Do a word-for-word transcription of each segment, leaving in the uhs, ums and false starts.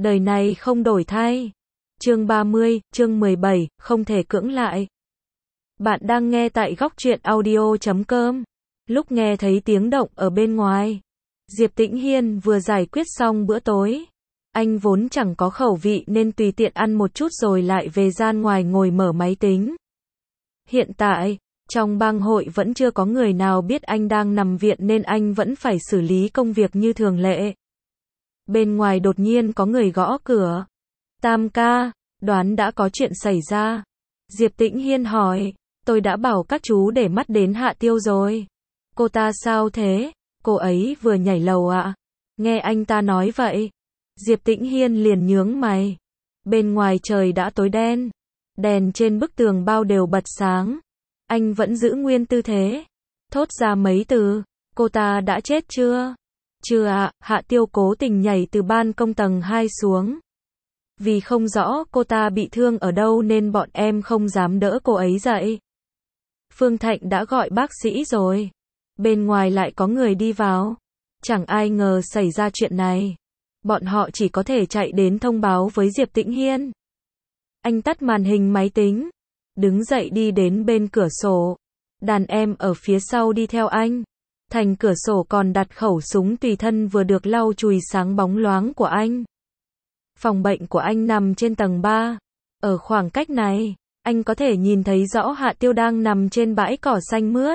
Đời này không đổi thay. Chương ba mươi, chương mười bảy, không thể cưỡng lại. Bạn đang nghe tại góc truyện audio chấm com. Lúc nghe thấy tiếng động ở bên ngoài, Diệp Tĩnh Hiên vừa giải quyết xong bữa tối. Anh vốn chẳng có khẩu vị nên tùy tiện ăn một chút rồi lại về gian ngoài ngồi mở máy tính. Hiện tại, trong bang hội vẫn chưa có người nào biết anh đang nằm viện nên anh vẫn phải xử lý công việc như thường lệ. Bên ngoài đột nhiên có người gõ cửa. Tam ca, đoán đã có chuyện xảy ra. Diệp Tĩnh Hiên hỏi, tôi đã bảo các chú để mắt đến Hạ Tiêu rồi. Cô ta sao thế? Cô ấy vừa nhảy lầu ạ. Nghe anh ta nói vậy. Diệp Tĩnh Hiên liền nhướng mày. Bên ngoài trời đã tối đen. Đèn trên bức tường bao đều bật sáng. Anh vẫn giữ nguyên tư thế. Thốt ra mấy từ. Cô ta đã chết chưa? Chưa ạ. Hạ Tiêu cố tình nhảy từ ban công tầng hai xuống. Vì không rõ cô ta bị thương ở đâu nên bọn em không dám đỡ cô ấy dậy. Phương Thạnh đã gọi bác sĩ rồi. Bên ngoài lại có người đi vào. Chẳng ai ngờ xảy ra chuyện này. Bọn họ chỉ có thể chạy đến thông báo với Diệp Tĩnh Hiên. Anh tắt màn hình máy tính. Đứng dậy đi đến bên cửa sổ. Đàn em ở phía sau đi theo anh. Thành cửa sổ còn đặt khẩu súng tùy thân vừa được lau chùi sáng bóng loáng của anh. Phòng bệnh của anh nằm trên tầng ba. Ở khoảng cách này, anh có thể nhìn thấy rõ Hạ Tiêu đang nằm trên bãi cỏ xanh mướt.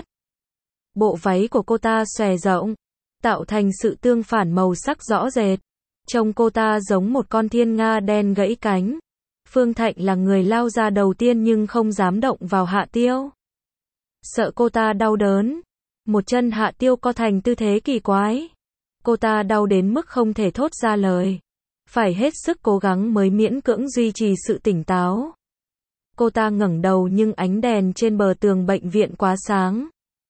Bộ váy của cô ta xòe rộng, tạo thành sự tương phản màu sắc rõ rệt. Trông cô ta giống một con thiên nga đen gãy cánh. Phương Thạnh là người lao ra đầu tiên nhưng không dám động vào Hạ Tiêu. Sợ cô ta đau đớn. Một chân Hạ Tiêu co thành tư thế kỳ quái. Cô ta đau đến mức không thể thốt ra lời. Phải hết sức cố gắng mới miễn cưỡng duy trì sự tỉnh táo. Cô ta ngẩng đầu nhưng ánh đèn trên bờ tường bệnh viện quá sáng,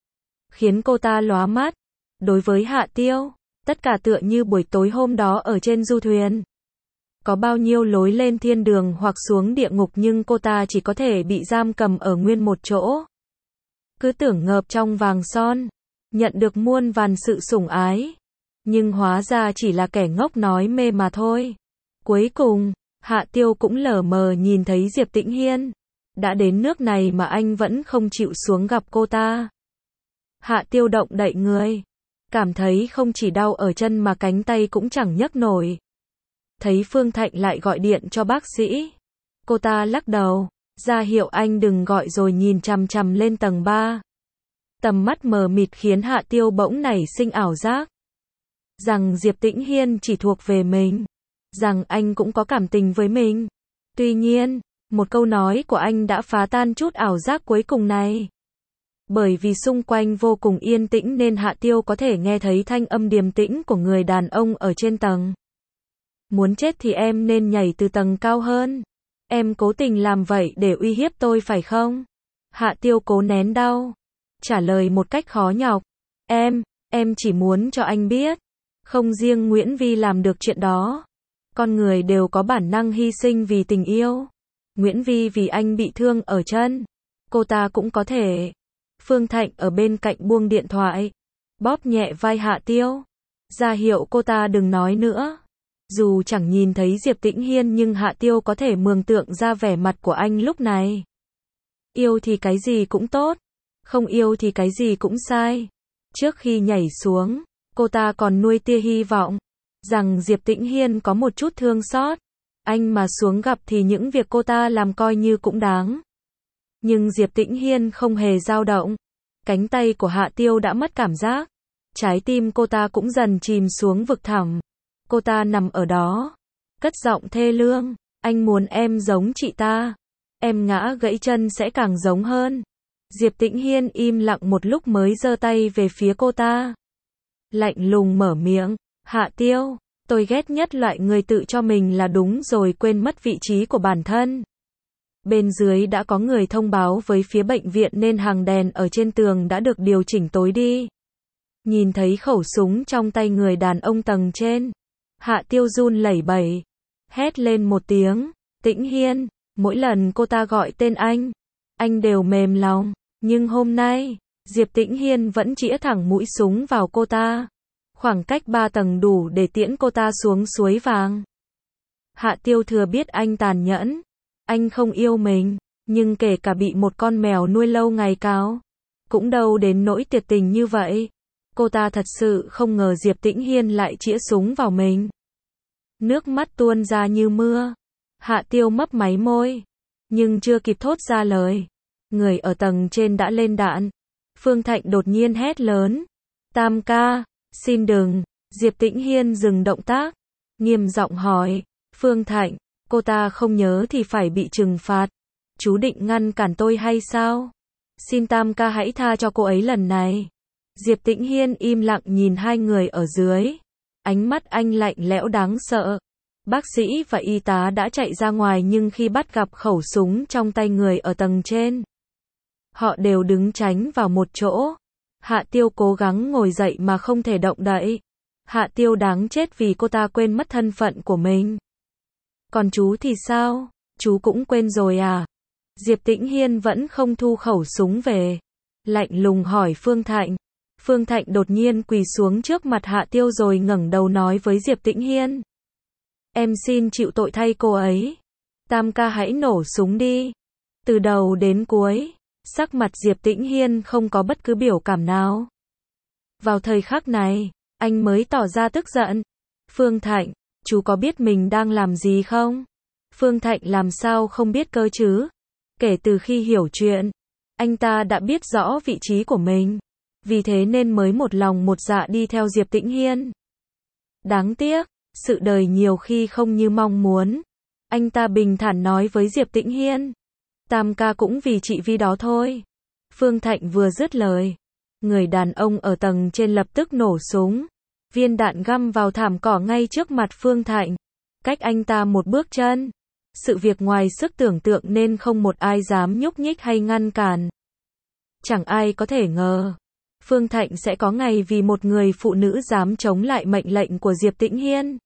khiến cô ta lóa mắt. Đối với Hạ Tiêu, tất cả tựa như buổi tối hôm đó ở trên du thuyền. Có bao nhiêu lối lên thiên đường hoặc xuống địa ngục nhưng cô ta chỉ có thể bị giam cầm ở nguyên một chỗ. Cứ tưởng ngợp trong vàng son, nhận được muôn vàn sự sủng ái. Nhưng hóa ra chỉ là kẻ ngốc nói mê mà thôi. Cuối cùng, Hạ Tiêu cũng lờ mờ nhìn thấy Diệp Tĩnh Hiên. Đã đến nước này mà anh vẫn không chịu xuống gặp cô ta. Hạ Tiêu động đậy người. Cảm thấy không chỉ đau ở chân mà cánh tay cũng chẳng nhấc nổi. Thấy Phương Thạnh lại gọi điện cho bác sĩ. Cô ta lắc đầu, ra hiệu anh đừng gọi rồi nhìn chằm chằm lên tầng ba. Tầm mắt mờ mịt khiến Hạ Tiêu bỗng nảy sinh ảo giác. Rằng Diệp Tĩnh Hiên chỉ thuộc về mình. Rằng anh cũng có cảm tình với mình. Tuy nhiên, một câu nói của anh đã phá tan chút ảo giác cuối cùng này. Bởi vì xung quanh vô cùng yên tĩnh nên Hạ Tiêu có thể nghe thấy thanh âm điềm tĩnh của người đàn ông ở trên tầng. Muốn chết thì em nên nhảy từ tầng cao hơn. Em cố tình làm vậy để uy hiếp tôi phải không? Hạ Tiêu cố nén đau. Trả lời một cách khó nhọc. Em, em chỉ muốn cho anh biết. Không riêng Nguyễn Vi làm được chuyện đó. Con người đều có bản năng hy sinh vì tình yêu. Nguyễn Vi vì anh bị thương ở chân. Cô ta cũng có thể. Phương Thạnh ở bên cạnh buông điện thoại. Bóp nhẹ vai Hạ Tiêu. Ra hiệu cô ta đừng nói nữa. Dù chẳng nhìn thấy Diệp Tĩnh Hiên nhưng Hạ Tiêu có thể mường tượng ra vẻ mặt của anh lúc này. Yêu thì cái gì cũng tốt. Không yêu thì cái gì cũng sai. Trước khi nhảy xuống, cô ta còn nuôi tia hy vọng. Rằng Diệp Tĩnh Hiên có một chút thương xót. Anh mà xuống gặp thì những việc cô ta làm coi như cũng đáng. Nhưng Diệp Tĩnh Hiên không hề dao động. Cánh tay của Hạ Tiêu đã mất cảm giác. Trái tim cô ta cũng dần chìm xuống vực thẳm. Cô ta nằm ở đó. Cất giọng thê lương. Anh muốn em giống chị ta. Em ngã gãy chân sẽ càng giống hơn. Diệp Tĩnh Hiên im lặng một lúc mới giơ tay về phía cô ta. Lạnh lùng mở miệng. Hạ Tiêu, tôi ghét nhất loại người tự cho mình là đúng rồi quên mất vị trí của bản thân. Bên dưới đã có người thông báo với phía bệnh viện nên hàng đèn ở trên tường đã được điều chỉnh tối đi. Nhìn thấy khẩu súng trong tay người đàn ông tầng trên. Hạ Tiêu run lẩy bẩy. Hét lên một tiếng. Tĩnh Hiên. Mỗi lần cô ta gọi tên anh, anh đều mềm lòng. Nhưng hôm nay, Diệp Tĩnh Hiên vẫn chĩa thẳng mũi súng vào cô ta. Khoảng cách ba tầng đủ để tiễn cô ta xuống suối vàng. Hạ Tiêu thừa biết anh tàn nhẫn. Anh không yêu mình, nhưng kể cả bị một con mèo nuôi lâu ngày cáo, cũng đâu đến nỗi tuyệt tình như vậy. Cô ta thật sự không ngờ Diệp Tĩnh Hiên lại chĩa súng vào mình. Nước mắt tuôn ra như mưa. Hạ Tiêu mấp máy môi, nhưng chưa kịp thốt ra lời, người ở tầng trên đã lên đạn. Phương Thạnh đột nhiên hét lớn, Tam ca, xin đừng. Diệp Tĩnh Hiên dừng động tác, nghiêm giọng hỏi, Phương Thạnh, cô ta không nhớ thì phải bị trừng phạt. Chú định ngăn cản tôi hay sao? Xin Tam ca hãy tha cho cô ấy lần này. Diệp Tĩnh Hiên im lặng nhìn hai người ở dưới. Ánh mắt anh lạnh lẽo đáng sợ. Bác sĩ và y tá đã chạy ra ngoài nhưng khi bắt gặp khẩu súng trong tay người ở tầng trên, họ đều đứng tránh vào một chỗ. Hạ Tiêu cố gắng ngồi dậy mà không thể động đậy. Hạ Tiêu đáng chết vì cô ta quên mất thân phận của mình. Còn chú thì sao? Chú cũng quên rồi à? Diệp Tĩnh Hiên vẫn không thu khẩu súng về. Lạnh lùng hỏi Phương Thạnh. Phương Thạnh đột nhiên quỳ xuống trước mặt Hạ Tiêu rồi ngẩng đầu nói với Diệp Tĩnh Hiên. Em xin chịu tội thay cô ấy. Tam ca hãy nổ súng đi. Từ đầu đến cuối, sắc mặt Diệp Tĩnh Hiên không có bất cứ biểu cảm nào. Vào thời khắc này, anh mới tỏ ra tức giận. Phương Thạnh, chú có biết mình đang làm gì không? Phương Thạnh làm sao không biết cơ chứ? Kể từ khi hiểu chuyện, anh ta đã biết rõ vị trí của mình. Vì thế nên mới một lòng một dạ đi theo Diệp Tĩnh Hiên. Đáng tiếc, sự đời nhiều khi không như mong muốn. Anh ta bình thản nói với Diệp Tĩnh Hiên. Tam ca cũng vì chị Vi đó thôi. Phương Thạnh vừa dứt lời, người đàn ông ở tầng trên lập tức nổ súng. Viên đạn găm vào thảm cỏ ngay trước mặt Phương Thạnh. Cách anh ta một bước chân. Sự việc ngoài sức tưởng tượng nên không một ai dám nhúc nhích hay ngăn cản. Chẳng ai có thể ngờ Phương Thạnh sẽ có ngày vì một người phụ nữ dám chống lại mệnh lệnh của Diệp Tĩnh Hiên.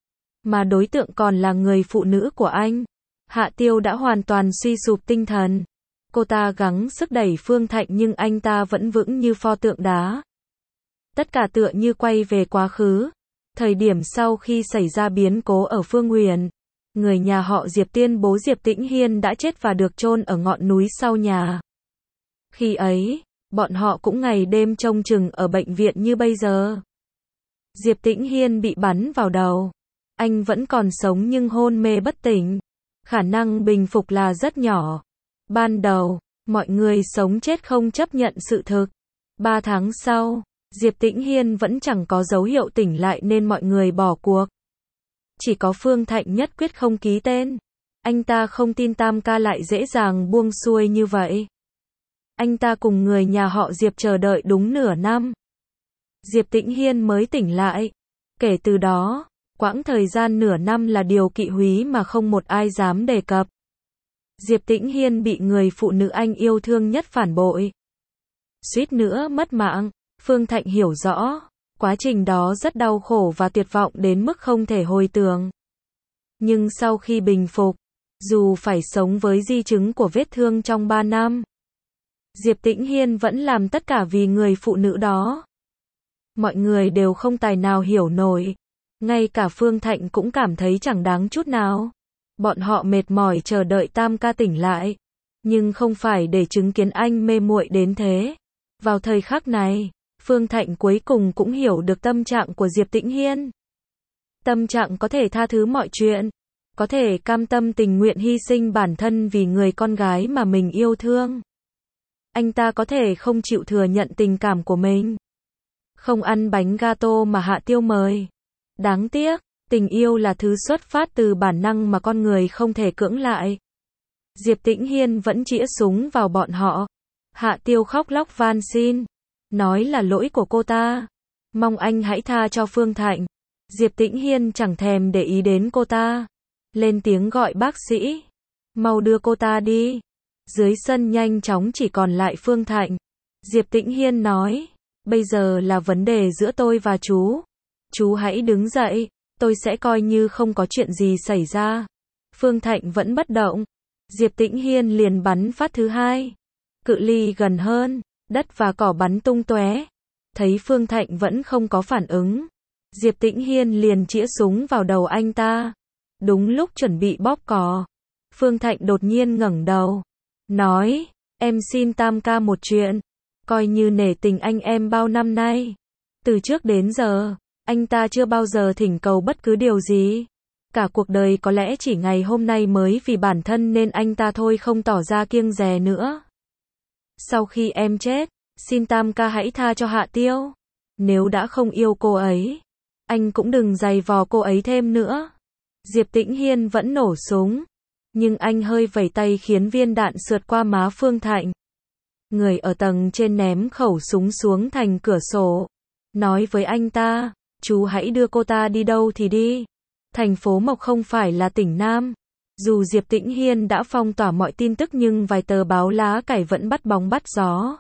Mà đối tượng còn là người phụ nữ của anh. Hạ Tiêu đã hoàn toàn suy sụp tinh thần. Cô ta gắng sức đẩy Phương Thạnh nhưng anh ta vẫn vững như pho tượng đá. Tất cả tựa như quay về quá khứ. Thời điểm sau khi xảy ra biến cố ở Phương Huyền, người nhà họ Diệp tuyên bố Diệp Tĩnh Hiên đã chết và được chôn ở ngọn núi sau nhà. Khi ấy, bọn họ cũng ngày đêm trông chừng ở bệnh viện như bây giờ. Diệp Tĩnh Hiên bị bắn vào đầu. Anh vẫn còn sống nhưng hôn mê bất tỉnh. Khả năng bình phục là rất nhỏ. Ban đầu, mọi người sống chết không chấp nhận sự thực. Ba tháng sau, Diệp Tĩnh Hiên vẫn chẳng có dấu hiệu tỉnh lại nên mọi người bỏ cuộc. Chỉ có Phương Thạnh nhất quyết không ký tên. Anh ta không tin Tam ca lại dễ dàng buông xuôi như vậy. Anh ta cùng người nhà họ Diệp chờ đợi đúng nửa năm. Diệp Tĩnh Hiên mới tỉnh lại. Kể từ đó, quãng thời gian nửa năm là điều kỵ húy mà không một ai dám đề cập. Diệp Tĩnh Hiên bị người phụ nữ anh yêu thương nhất phản bội. Suýt nữa mất mạng. Phương Thạnh hiểu rõ, quá trình đó rất đau khổ và tuyệt vọng đến mức không thể hồi tưởng. Nhưng sau khi bình phục, dù phải sống với di chứng của vết thương trong ba năm, Diệp Tĩnh Hiên vẫn làm tất cả vì người phụ nữ đó. Mọi người đều không tài nào hiểu nổi. Ngay cả Phương Thạnh cũng cảm thấy chẳng đáng chút nào. Bọn họ mệt mỏi chờ đợi Tam ca tỉnh lại. Nhưng không phải để chứng kiến anh mê muội đến thế. Vào thời khắc này, Phương Thạnh cuối cùng cũng hiểu được tâm trạng của Diệp Tĩnh Hiên. Tâm trạng có thể tha thứ mọi chuyện. Có thể cam tâm tình nguyện hy sinh bản thân vì người con gái mà mình yêu thương. Anh ta có thể không chịu thừa nhận tình cảm của mình. Không ăn bánh gato mà Hạ Tiêu mời. Đáng tiếc, tình yêu là thứ xuất phát từ bản năng mà con người không thể cưỡng lại. Diệp Tĩnh Hiên vẫn chĩa súng vào bọn họ. Hạ Tiêu khóc lóc van xin. Nói là lỗi của cô ta. Mong anh hãy tha cho Phương Thạnh. Diệp Tĩnh Hiên chẳng thèm để ý đến cô ta. Lên tiếng gọi bác sĩ. Mau đưa cô ta đi. Dưới sân nhanh chóng chỉ còn lại Phương Thạnh. Diệp Tĩnh Hiên nói. Bây giờ là vấn đề giữa tôi và chú. Chú hãy đứng dậy. Tôi sẽ coi như không có chuyện gì xảy ra. Phương Thạnh vẫn bất động. Diệp Tĩnh Hiên liền bắn phát thứ hai. Cự ly gần hơn. Đất và cỏ bắn tung tóe. Thấy Phương Thạnh vẫn không có phản ứng. Diệp Tĩnh Hiên liền chĩa súng vào đầu anh ta. Đúng lúc chuẩn bị bóp cò, Phương Thạnh đột nhiên ngẩng đầu, nói, em xin Tam ca một chuyện, coi như nể tình anh em bao năm nay. Từ trước đến giờ, anh ta chưa bao giờ thỉnh cầu bất cứ điều gì. Cả cuộc đời có lẽ chỉ ngày hôm nay mới vì bản thân nên anh ta thôi không tỏ ra kiêng dè nữa. Sau khi em chết, xin Tam ca hãy tha cho Hạ Tiêu. Nếu đã không yêu cô ấy, anh cũng đừng giày vò cô ấy thêm nữa. Diệp Tĩnh Hiên vẫn nổ súng, nhưng anh hơi vẩy tay khiến viên đạn sượt qua má Phương Thạnh. Người ở tầng trên ném khẩu súng xuống thành cửa sổ, nói với anh ta, chú hãy đưa cô ta đi đâu thì đi. Thành phố Mộc không phải là tỉnh Nam. Dù Diệp Tĩnh Hiên đã phong tỏa mọi tin tức nhưng vài tờ báo lá cải vẫn bắt bóng bắt gió.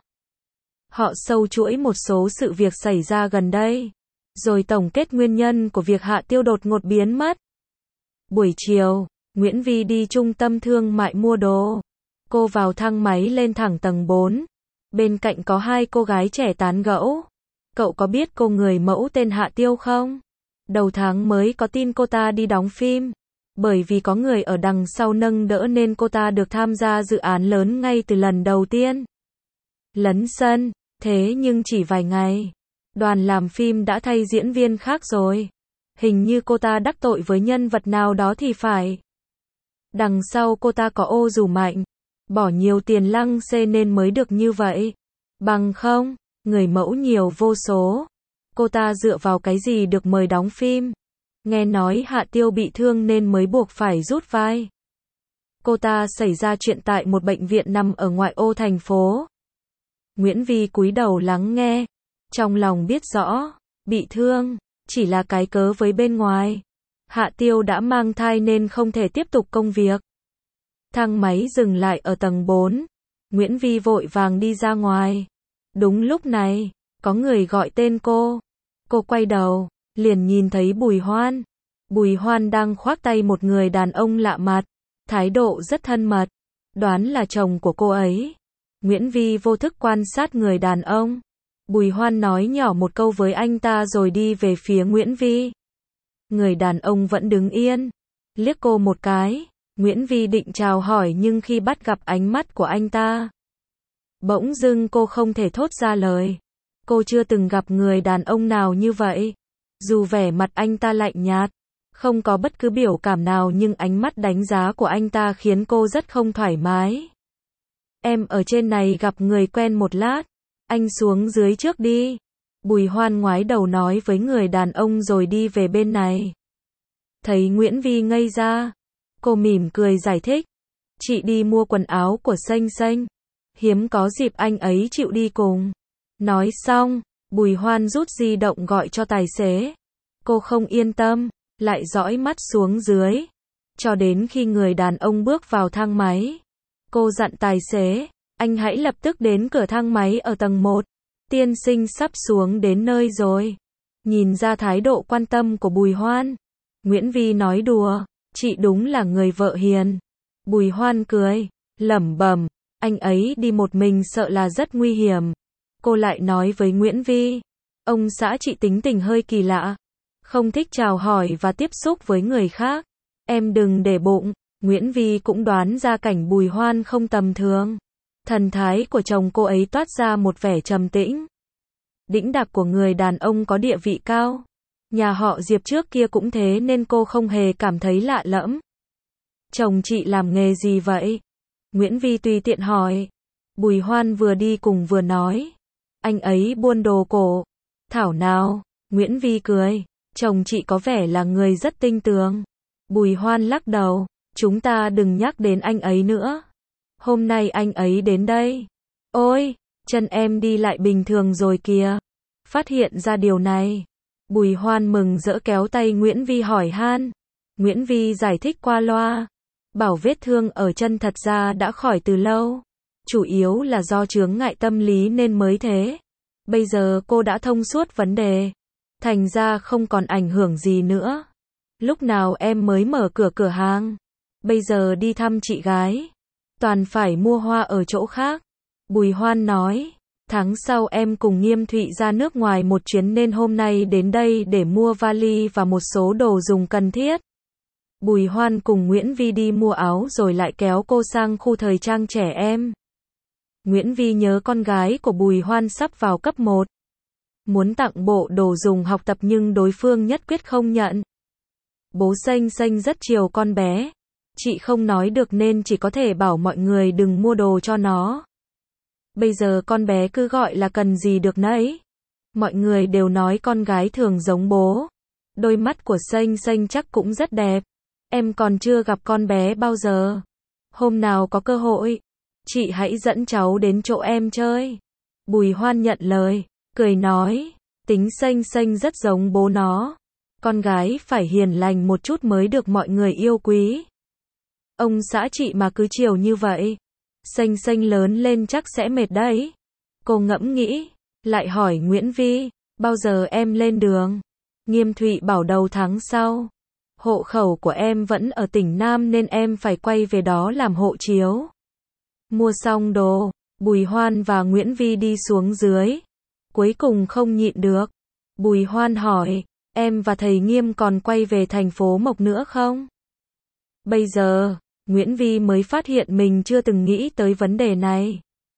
Họ sâu chuỗi một số sự việc xảy ra gần đây, rồi tổng kết nguyên nhân của việc Hạ Tiêu đột ngột biến mất. Buổi chiều, Nguyễn Vi đi trung tâm thương mại mua đồ. Cô vào thang máy lên thẳng tầng bốn. Bên cạnh có hai cô gái trẻ tán gẫu. Cậu có biết cô người mẫu tên Hạ Tiêu không? Đầu tháng mới có tin cô ta đi đóng phim. Bởi vì có người ở đằng sau nâng đỡ nên cô ta được tham gia dự án lớn ngay từ lần đầu tiên. Lấn sân, thế nhưng chỉ vài ngày, đoàn làm phim đã thay diễn viên khác rồi. Hình như cô ta đắc tội với nhân vật nào đó thì phải. Đằng sau cô ta có ô dù mạnh, bỏ nhiều tiền lăng xê nên mới được như vậy. Bằng không, người mẫu nhiều vô số. Cô ta dựa vào cái gì được mời đóng phim? Nghe nói Hạ Tiêu bị thương nên mới buộc phải rút vai. Cô ta xảy ra chuyện tại một bệnh viện nằm ở ngoại ô thành phố. Nguyễn Vi cúi đầu lắng nghe, trong lòng biết rõ, bị thương chỉ là cái cớ với bên ngoài. Hạ Tiêu đã mang thai nên không thể tiếp tục công việc. Thang máy dừng lại ở tầng bốn. Nguyễn Vi vội vàng đi ra ngoài. Đúng lúc này, có người gọi tên cô. Cô quay đầu, liền nhìn thấy Bùi Hoan. Bùi Hoan đang khoác tay một người đàn ông lạ mặt, thái độ rất thân mật. Đoán là chồng của cô ấy. Nguyễn Vi vô thức quan sát người đàn ông. Bùi Hoan nói nhỏ một câu với anh ta rồi đi về phía Nguyễn Vi. Người đàn ông vẫn đứng yên, liếc cô một cái. Nguyễn Vi định chào hỏi nhưng khi bắt gặp ánh mắt của anh ta, bỗng dưng cô không thể thốt ra lời. Cô chưa từng gặp người đàn ông nào như vậy. Dù vẻ mặt anh ta lạnh nhạt, không có bất cứ biểu cảm nào nhưng ánh mắt đánh giá của anh ta khiến cô rất không thoải mái. Em ở trên này gặp người quen một lát, anh xuống dưới trước đi. Bùi Hoan ngoái đầu nói với người đàn ông rồi đi về bên này. Thấy Nguyễn Vi ngây ra, cô mỉm cười giải thích. Chị đi mua quần áo của Xanh Xanh. Hiếm có dịp anh ấy chịu đi cùng. Nói xong, Bùi Hoan rút di động gọi cho tài xế. Cô không yên tâm, lại dõi mắt xuống dưới. Cho đến khi người đàn ông bước vào thang máy. Cô dặn tài xế, anh hãy lập tức đến cửa thang máy ở tầng một. Tiên sinh sắp xuống đến nơi rồi. Nhìn ra thái độ quan tâm của Bùi Hoan, Nguyễn Vi nói đùa, chị đúng là người vợ hiền. Bùi Hoan cười, lẩm bẩm, anh ấy đi một mình sợ là rất nguy hiểm. Cô lại nói với Nguyễn Vi, ông xã chị tính tình hơi kỳ lạ, không thích chào hỏi và tiếp xúc với người khác. Em đừng để bụng. Nguyễn Vi cũng đoán ra cảnh Bùi Hoan không tầm thường. Thần thái của chồng cô ấy toát ra một vẻ trầm tĩnh. Đĩnh đạc của người đàn ông có địa vị cao. Nhà họ Diệp trước kia cũng thế nên cô không hề cảm thấy lạ lẫm. Chồng chị làm nghề gì vậy? Nguyễn Vi tùy tiện hỏi. Bùi Hoan vừa đi cùng vừa nói. Anh ấy buôn đồ cổ. Thảo nào? Nguyễn Vi cười. Chồng chị có vẻ là người rất tinh tường. Bùi Hoan lắc đầu. Chúng ta đừng nhắc đến anh ấy nữa. Hôm nay anh ấy đến đây. Ôi, chân em đi lại bình thường rồi kìa. Phát hiện ra điều này, Bùi Hoan mừng rỡ kéo tay Nguyễn Vi hỏi han. Nguyễn Vi giải thích qua loa. Bảo vết thương ở chân thật ra đã khỏi từ lâu. Chủ yếu là do chướng ngại tâm lý nên mới thế. Bây giờ cô đã thông suốt vấn đề. Thành ra không còn ảnh hưởng gì nữa. Lúc nào em mới mở cửa cửa hàng? Bây giờ đi thăm chị gái. Toàn phải mua hoa ở chỗ khác. Bùi Hoan nói. Tháng sau em cùng Nghiêm Thụy ra nước ngoài một chuyến nên hôm nay đến đây để mua vali và một số đồ dùng cần thiết. Bùi Hoan cùng Nguyễn Vi đi mua áo rồi lại kéo cô sang khu thời trang trẻ em. Nguyễn Vi nhớ con gái của Bùi Hoan sắp vào cấp một. Muốn tặng bộ đồ dùng học tập nhưng đối phương nhất quyết không nhận. Bố Xanh Xanh rất chiều con bé. Chị không nói được nên chỉ có thể bảo mọi người đừng mua đồ cho nó. Bây giờ con bé cứ gọi là cần gì được nấy. Mọi người đều nói con gái thường giống bố. Đôi mắt của Xanh Xanh chắc cũng rất đẹp. Em còn chưa gặp con bé bao giờ. Hôm nào có cơ hội, chị hãy dẫn cháu đến chỗ em chơi. Bùi Hoan nhận lời, cười nói, tính Xanh Xanh rất giống bố nó. Con gái phải hiền lành một chút mới được mọi người yêu quý. Ông xã chị mà cứ chiều như vậy, Xanh Xanh lớn lên chắc sẽ mệt đấy. Cô ngẫm nghĩ, lại hỏi Nguyễn Vi, bao giờ em lên đường? Nghiêm Thụy bảo đầu tháng sau. Hộ khẩu của em vẫn ở tỉnh Nam nên em phải quay về đó làm hộ chiếu. Mua xong đồ, Bùi Hoan và Nguyễn Vi đi xuống dưới. Cuối cùng không nhịn được. Bùi Hoan hỏi, em và thầy Nghiêm còn quay về thành phố Mộc nữa không? Bây giờ, Nguyễn Vi mới phát hiện mình chưa từng nghĩ tới vấn đề này.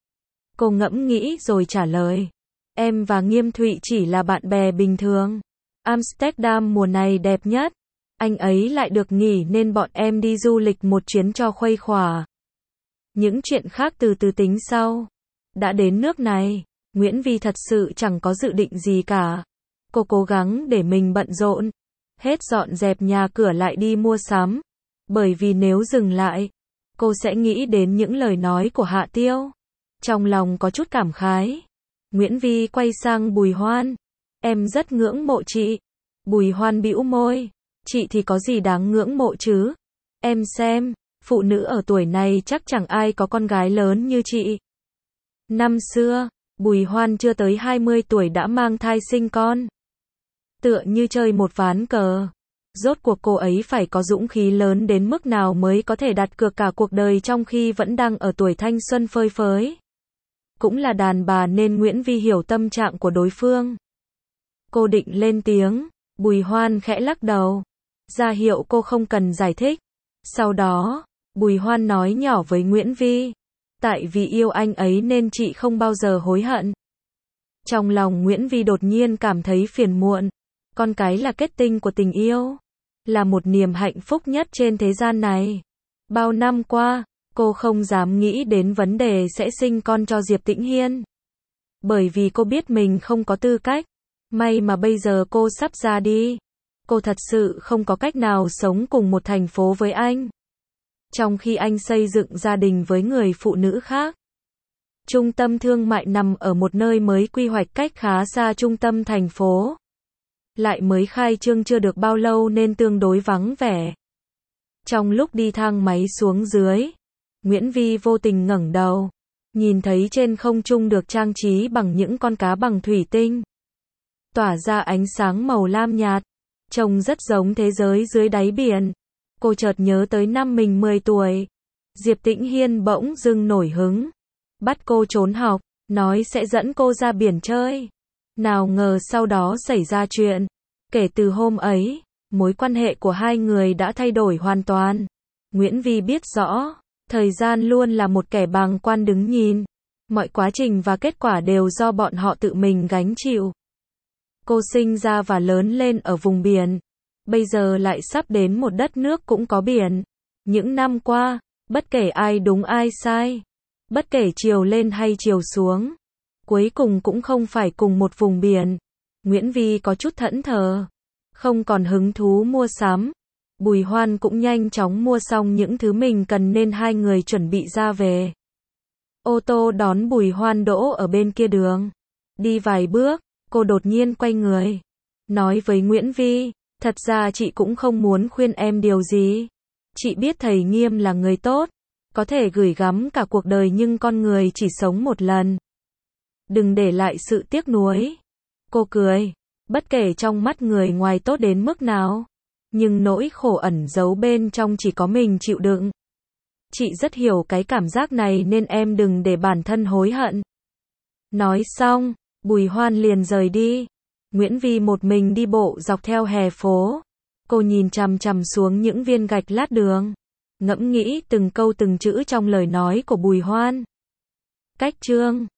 Cô ngẫm nghĩ rồi trả lời, em và Nghiêm Thụy chỉ là bạn bè bình thường. Amsterdam mùa này đẹp nhất. Anh ấy lại được nghỉ nên bọn em đi du lịch một chuyến cho khuây khỏa. Những chuyện khác từ từ tính sau. Đã đến nước này, Nguyễn Vi thật sự chẳng có dự định gì cả. Cô cố gắng để mình bận rộn. Hết dọn dẹp nhà cửa lại đi mua sắm. Bởi vì nếu dừng lại, cô sẽ nghĩ đến những lời nói của Hạ Tiêu. Trong lòng có chút cảm khái. Nguyễn Vi quay sang Bùi Hoan. Em rất ngưỡng mộ chị. Bùi Hoan bĩu môi. Chị thì có gì đáng ngưỡng mộ chứ? Em xem, phụ nữ ở tuổi này chắc chẳng ai có con gái lớn như chị. Năm xưa, Bùi Hoan chưa tới hai mươi tuổi đã mang thai sinh con. Tựa như chơi một ván cờ. Rốt cuộc cô ấy phải có dũng khí lớn đến mức nào mới có thể đặt cược cả cuộc đời trong khi vẫn đang ở tuổi thanh xuân phơi phới. Cũng là đàn bà nên Nguyễn Vi hiểu tâm trạng của đối phương. Cô định lên tiếng, Bùi Hoan khẽ lắc đầu. Ra hiệu cô không cần giải thích. Sau đó, Bùi Hoan nói nhỏ với Nguyễn Vi. Tại vì yêu anh ấy nên chị không bao giờ hối hận. Trong lòng Nguyễn Vi đột nhiên cảm thấy phiền muộn. Con cái là kết tinh của tình yêu. Là một niềm hạnh phúc nhất trên thế gian này. Bao năm qua, cô không dám nghĩ đến vấn đề sẽ sinh con cho Diệp Tĩnh Hiên. Bởi vì cô biết mình không có tư cách. May mà bây giờ cô sắp ra đi. Cô thật sự không có cách nào sống cùng một thành phố với anh. Trong khi anh xây dựng gia đình với người phụ nữ khác. Trung tâm thương mại nằm ở một nơi mới quy hoạch cách khá xa trung tâm thành phố. Lại mới khai trương chưa được bao lâu nên tương đối vắng vẻ. Trong lúc đi thang máy xuống dưới, Nguyễn Vi vô tình ngẩng đầu. Nhìn thấy trên không trung được trang trí bằng những con cá bằng thủy tinh. Tỏa ra ánh sáng màu lam nhạt. Trông rất giống thế giới dưới đáy biển. Cô chợt nhớ tới năm mình mười tuổi. Diệp Tĩnh Hiên bỗng dưng nổi hứng. Bắt cô trốn học, nói sẽ dẫn cô ra biển chơi. Nào ngờ sau đó xảy ra chuyện. Kể từ hôm ấy, mối quan hệ của hai người đã thay đổi hoàn toàn. Nguyễn Vi biết rõ, thời gian luôn là một kẻ bàng quan đứng nhìn. Mọi quá trình và kết quả đều do bọn họ tự mình gánh chịu. Cô sinh ra và lớn lên ở vùng biển. Bây giờ lại sắp đến một đất nước cũng có biển. Những năm qua, bất kể ai đúng ai sai, bất kể chiều lên hay chiều xuống, cuối cùng cũng không phải cùng một vùng biển. Nguyễn Vi có chút thẫn thờ, không còn hứng thú mua sắm. Bùi Hoan cũng nhanh chóng mua xong những thứ mình cần nên hai người chuẩn bị ra về. Ô tô đón Bùi Hoan đỗ ở bên kia đường. Đi vài bước, cô đột nhiên quay người, nói với Nguyễn Vi, thật ra chị cũng không muốn khuyên em điều gì. Chị biết thầy Nghiêm là người tốt, có thể gửi gắm cả cuộc đời nhưng con người chỉ sống một lần. Đừng để lại sự tiếc nuối. Cô cười, bất kể trong mắt người ngoài tốt đến mức nào, nhưng nỗi khổ ẩn giấu bên trong chỉ có mình chịu đựng. Chị rất hiểu cái cảm giác này nên em đừng để bản thân hối hận. Nói xong, Bùi Hoan liền rời đi. Nguyễn Vi một mình đi bộ dọc theo hè phố. Cô nhìn chằm chằm xuống những viên gạch lát đường, ngẫm nghĩ từng câu từng chữ trong lời nói của Bùi Hoan. Cách chương